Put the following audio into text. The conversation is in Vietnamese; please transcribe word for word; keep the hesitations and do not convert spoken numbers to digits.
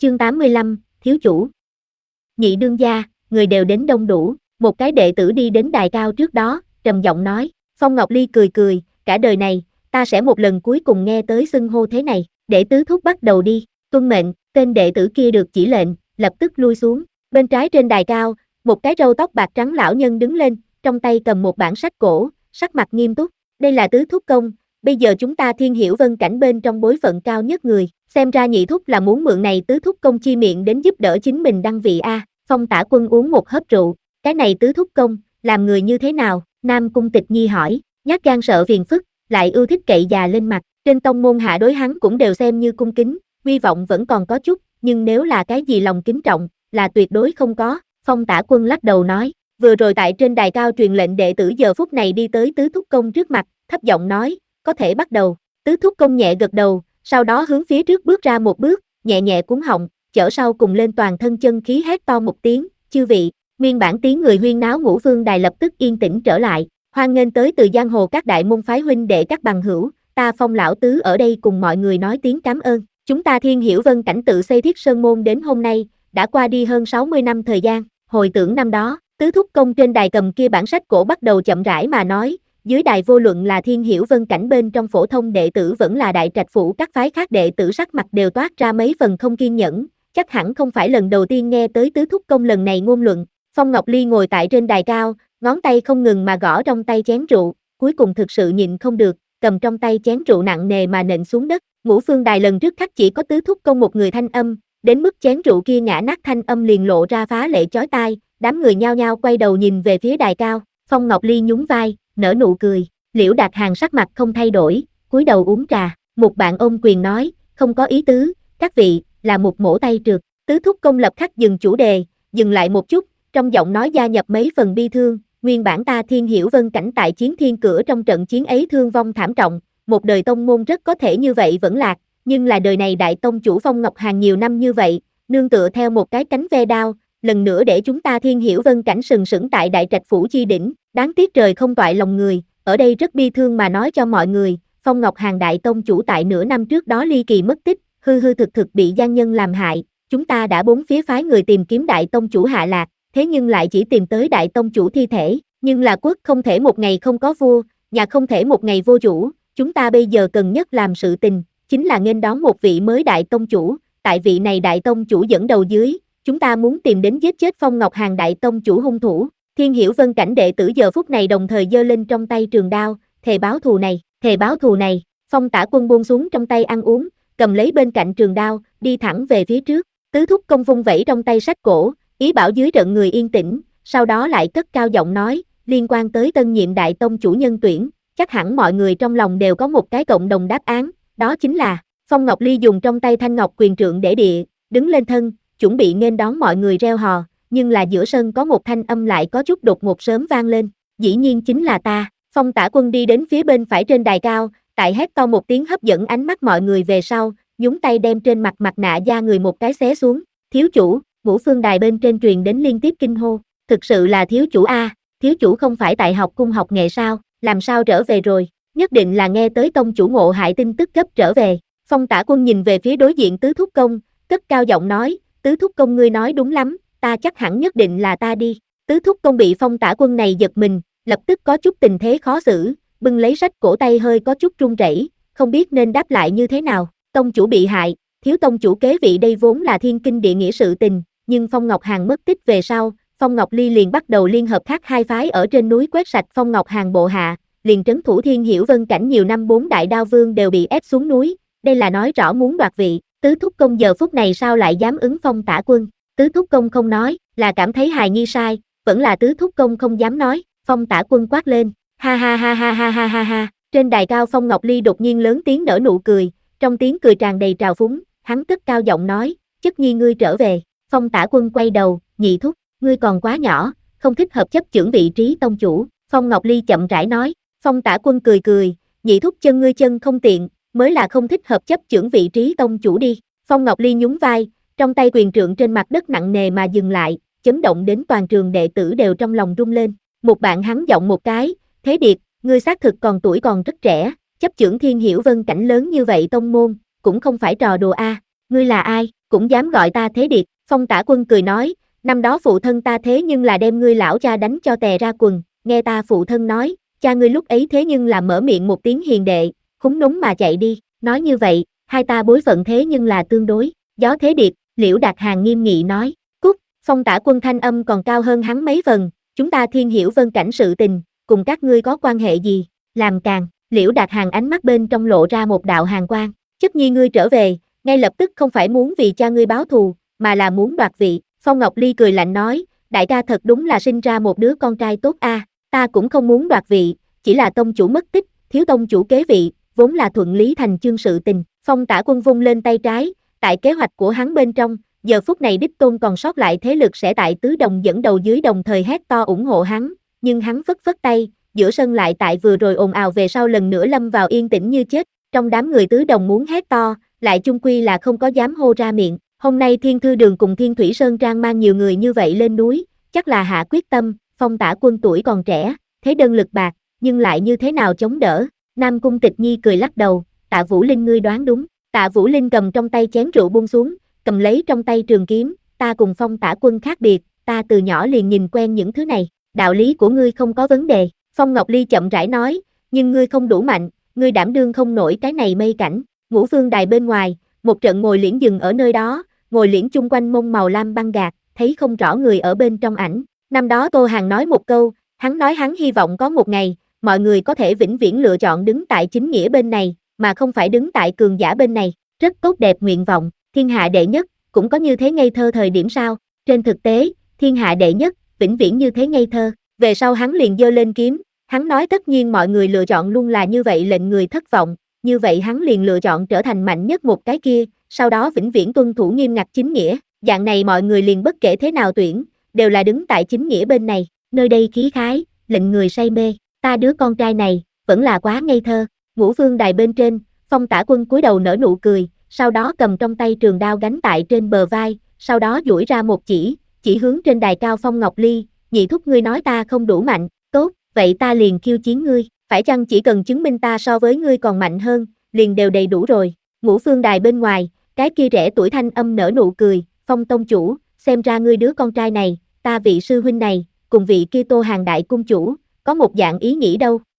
Chương tám mươi lăm, thiếu chủ. Nhị đương gia, người đều đến đông đủ, một cái đệ tử đi đến đài cao trước đó, trầm giọng nói. Phong Ngọc Ly cười cười, cả đời này, ta sẽ một lần cuối cùng nghe tới xưng hô thế này, để tứ thúc bắt đầu đi, tuân mệnh. Tên đệ tử kia được chỉ lệnh, lập tức lui xuống. Bên trái trên đài cao, một cái râu tóc bạc trắng lão nhân đứng lên, trong tay cầm một bản sách cổ, sắc mặt nghiêm túc. Đây là tứ thúc công, bây giờ chúng ta Thiên Hiểu Vân cảnh bên trong bối phận cao nhất người, xem ra nhị thúc là muốn mượn này tứ thúc công chi miệng đến giúp đỡ chính mình đăng vị a. Phong Tả Quân uống một hớp rượu, cái này tứ thúc công, làm người như thế nào? Nam Cung Tịch Nhi hỏi, nhát gan sợ phiền phức, lại ưa thích cậy già lên mặt, trên tông môn hạ đối hắn cũng đều xem như cung kính, hy vọng vẫn còn có chút, nhưng nếu là cái gì lòng kính trọng, là tuyệt đối không có. Phong Tả Quân lắc đầu nói, vừa rồi tại trên đài cao truyền lệnh đệ tử giờ phút này đi tới tứ thúc công trước mặt, thấp giọng nói, có thể bắt đầu. Tứ thúc công nhẹ gật đầu, sau đó hướng phía trước bước ra một bước, nhẹ nhẹ cuốn họng, chở sau cùng lên toàn thân chân khí hét to một tiếng, chư vị. Nguyên bản tiếng người huyên náo Ngũ Phương Đài lập tức yên tĩnh trở lại, hoan nghênh tới từ giang hồ các đại môn phái huynh đệ các bằng hữu, ta Phong lão tứ ở đây cùng mọi người nói tiếng cảm ơn. Chúng ta Thiên Hiểu Vân cảnh tự xây thiết sơn môn đến hôm nay, đã qua đi hơn sáu mươi năm thời gian, hồi tưởng năm đó, tứ thúc công trên đài cầm kia bản sách cổ bắt đầu chậm rãi mà nói, dưới đài vô luận là Thiên Hiểu Vân cảnh bên trong phổ thông đệ tử vẫn là đại trạch phủ các phái khác đệ tử sắc mặt đều toát ra mấy phần không kiên nhẫn, chắc hẳn không phải lần đầu tiên nghe tới tứ thúc công lần này ngôn luận. Phong Ngọc Ly ngồi tại trên đài cao, ngón tay không ngừng mà gõ trong tay chén rượu, cuối cùng thực sự nhịn không được, cầm trong tay chén rượu nặng nề mà nện xuống đất. Ngũ Phương Đài lần trước khắc chỉ có tứ thúc công một người thanh âm, đến mức chén rượu kia ngã nát thanh âm liền lộ ra phá lệ chói tai, đám người nhao nhao quay đầu nhìn về phía đài cao. Phong Ngọc Ly nhún vai, nở nụ cười, Liễu Đạt Hàng sắc mặt không thay đổi, cúi đầu uống trà. Một bạn ôm quyền nói, không có ý tứ, các vị, là một mổ tay trượt. Tứ thúc công lập khắc dừng chủ đề, dừng lại một chút, trong giọng nói gia nhập mấy phần bi thương. Nguyên bản ta Thiên Hiểu Vân cảnh tại chiến thiên cửa trong trận chiến ấy thương vong thảm trọng, một đời tông môn rất có thể như vậy vẫn lạc, nhưng là đời này đại tông chủ Phong Ngọc Hàng nhiều năm như vậy, nương tựa theo một cái cánh ve đao, lần nữa để chúng ta Thiên Hiểu Vân cảnh sừng sững tại đại trạch phủ chi đỉnh, đáng tiếc trời không toại lòng người, ở đây rất bi thương mà nói cho mọi người, Phong Ngọc Hàng đại tông chủ tại nửa năm trước đó ly kỳ mất tích, hư hư thực thực bị gian nhân làm hại, chúng ta đã bốn phía phái người tìm kiếm đại tông chủ hạ lạc, thế nhưng lại chỉ tìm tới đại tông chủ thi thể, nhưng là quốc không thể một ngày không có vua, nhà không thể một ngày vô chủ, chúng ta bây giờ cần nhất làm sự tình, chính là nghênh đón một vị mới đại tông chủ, tại vị này đại tông chủ dẫn đầu dưới, chúng ta muốn tìm đến giết chết Phong Ngọc Hàng đại tông chủ hung thủ. Thiên Hiểu Vân cảnh đệ tử giờ phút này đồng thời giơ lên trong tay trường đao, thề báo thù này, thề báo thù này. Phong Tả Quân buông xuống trong tay ăn uống, cầm lấy bên cạnh trường đao, đi thẳng về phía trước. Tứ thúc công vung vẩy trong tay sách cổ, ý bảo dưới trận người yên tĩnh, sau đó lại cất cao giọng nói, liên quan tới tân nhiệm đại tông chủ nhân tuyển, chắc hẳn mọi người trong lòng đều có một cái cộng đồng đáp án, đó chính là. Phong Ngọc Ly dùng trong tay thanh ngọc quyền trượng để địa, đứng lên thân, chuẩn bị nghênh đón mọi người reo hò, nhưng là giữa sân có một thanh âm lại có chút đột ngột sớm vang lên, dĩ nhiên chính là ta. Phong Tả Quân đi đến phía bên phải trên đài cao, tại hét to một tiếng hấp dẫn ánh mắt mọi người về sau, nhúng tay đem trên mặt mặt nạ da người một cái xé xuống, thiếu chủ. Ngũ Phương Đài bên trên truyền đến liên tiếp kinh hô, thực sự là thiếu chủ a, thiếu chủ không phải tại học cung học nghệ sao, làm sao trở về rồi, nhất định là nghe tới tông chủ ngộ hại tin tức gấp trở về. Phong Tả Quân nhìn về phía đối diện tứ thúc công, cất cao giọng nói, tứ thúc công ngươi nói đúng lắm, ta chắc hẳn nhất định là ta đi. Tứ thúc công bị Phong Tả Quân này giật mình, lập tức có chút tình thế khó xử, bưng lấy sách cổ tay hơi có chút run rẩy, không biết nên đáp lại như thế nào. Tông chủ bị hại, thiếu tông chủ kế vị đây vốn là thiên kinh địa nghĩa sự tình, nhưng Phong Ngọc Hàng mất tích về sau, Phong Ngọc Ly liền bắt đầu liên hợp khác hai phái ở trên núi quét sạch Phong Ngọc Hàng bộ hạ, liền trấn thủ Thiên Hiểu Vân cảnh nhiều năm bốn đại đao vương đều bị ép xuống núi, đây là nói rõ muốn đoạt vị. Tứ thúc công giờ phút này sao lại dám ứng Phong Tả Quân? Tứ thúc công không nói, là cảm thấy hài nhi sai, vẫn là tứ thúc công không dám nói. Phong Tả Quân quát lên, ha ha ha ha ha ha ha ha. Trên đài cao Phong Ngọc Ly đột nhiên lớn tiếng nở nụ cười, trong tiếng cười tràn đầy trào phúng, hắn cất cao giọng nói, chất nhi ngươi trở về. Phong Tả Quân quay đầu, nhị thúc, ngươi còn quá nhỏ, không thích hợp chấp chưởng vị trí tông chủ. Phong Ngọc Ly chậm rãi nói. Phong Tả Quân cười cười, nhị thúc chân ngươi chân không tiện, mới là không thích hợp chấp chưởng vị trí tông chủ đi. Phong Ngọc Ly nhún vai, trong tay quyền trượng trên mặt đất nặng nề mà dừng lại, chấn động đến toàn trường đệ tử đều trong lòng rung lên. Một bạn hắn giọng một cái, thế điệt, ngươi xác thực còn tuổi còn rất trẻ, chấp chưởng Thiên Hiểu Vân cảnh lớn như vậy tông môn, cũng không phải trò đùa a. Ngươi là ai? cũng dám gọi ta thế điệt. Phong Tả Quân cười nói, năm đó phụ thân ta thế nhưng là đem ngươi lão cha đánh cho tè ra quần, nghe ta phụ thân nói, cha ngươi lúc ấy thế nhưng là mở miệng một tiếng hiền đệ, khúng núng mà chạy đi, nói như vậy, hai ta bối phận thế nhưng là tương đối, gió thế điệt, Liễu Đạt Hàng nghiêm nghị nói, cút. Phong Tả Quân thanh âm còn cao hơn hắn mấy phần, chúng ta thiên hiểu vân cảnh sự tình, cùng các ngươi có quan hệ gì, làm càng, Liễu Đạt Hàng ánh mắt bên trong lộ ra một đạo hàn quang, chất nhi ngươi trở về, ngay lập tức không phải muốn vì cha ngươi báo thù, mà là muốn đoạt vị. Phong Ngọc Ly cười lạnh nói, đại ca thật đúng là sinh ra một đứa con trai tốt a, à, ta cũng không muốn đoạt vị, chỉ là tông chủ mất tích, thiếu tông chủ kế vị, vốn là thuận lý thành chương sự tình. Phong Tả Quân vung lên tay trái, tại kế hoạch của hắn bên trong, giờ phút này đích tôn còn sót lại thế lực sẽ tại tứ đồng dẫn đầu dưới đồng thời hét to ủng hộ hắn, nhưng hắn phất phất tay, giữa sân lại tại vừa rồi ồn ào về sau lần nữa lâm vào yên tĩnh như chết, trong đám người tứ đồng muốn hét to, lại chung quy là không có dám hô ra miệng. Hôm nay Thiên Thư Đường cùng Thiên Thủy Sơn Trang mang nhiều người như vậy lên núi, chắc là hạ quyết tâm. Phong Tả Quân tuổi còn trẻ, thế đơn lực bạc, nhưng lại như thế nào chống đỡ. Nam Cung Tịch Nhi cười lắc đầu, Tạ Vũ Linh ngươi đoán đúng. Tạ Vũ Linh cầm trong tay chén rượu buông xuống, cầm lấy trong tay trường kiếm, ta cùng Phong Tả Quân khác biệt, ta từ nhỏ liền nhìn quen những thứ này, đạo lý của ngươi không có vấn đề. Phong Ngọc Ly chậm rãi nói, nhưng ngươi không đủ mạnh, ngươi đảm đương không nổi cái này mây cảnh. Ngũ Phương Đài bên ngoài, một trận ngồi liễn dừng ở nơi đó, ngồi liễn chung quanh mông màu lam băng gạc, thấy không rõ người ở bên trong ảnh. Năm đó Tô Hàn nói một câu, hắn nói hắn hy vọng có một ngày, mọi người có thể vĩnh viễn lựa chọn đứng tại chính nghĩa bên này, mà không phải đứng tại cường giả bên này. Rất tốt đẹp nguyện vọng, thiên hạ đệ nhất, cũng có như thế ngây thơ thời điểm sao? Trên thực tế, thiên hạ đệ nhất, vĩnh viễn như thế ngây thơ. Về sau hắn liền giơ lên kiếm, hắn nói tất nhiên mọi người lựa chọn luôn là như vậy lệnh người thất vọng, như vậy hắn liền lựa chọn trở thành mạnh nhất một cái kia, sau đó vĩnh viễn tuân thủ nghiêm ngặt chính nghĩa, dạng này mọi người liền bất kể thế nào tuyển, đều là đứng tại chính nghĩa bên này, nơi đây khí khái, lệnh người say mê, ta đứa con trai này, vẫn là quá ngây thơ. Ngũ Phương Đài bên trên, Phong Tả Quân cúi đầu nở nụ cười, sau đó cầm trong tay trường đao gánh tại trên bờ vai, sau đó duỗi ra một chỉ, chỉ hướng trên đài cao Phong Ngọc Ly, nhị thúc ngươi nói ta không đủ mạnh, tốt, vậy ta liền khiêu chiến ngươi, phải chăng chỉ cần chứng minh ta so với ngươi còn mạnh hơn, liền đều đầy đủ rồi. Ngũ Phương Đài bên ngoài, cái kia trẻ tuổi thanh âm nở nụ cười, Phong tông chủ, xem ra ngươi đứa con trai này, ta vị sư huynh này, cùng vị kia Tô Hàn đại cung chủ, có một dạng ý nghĩ đâu.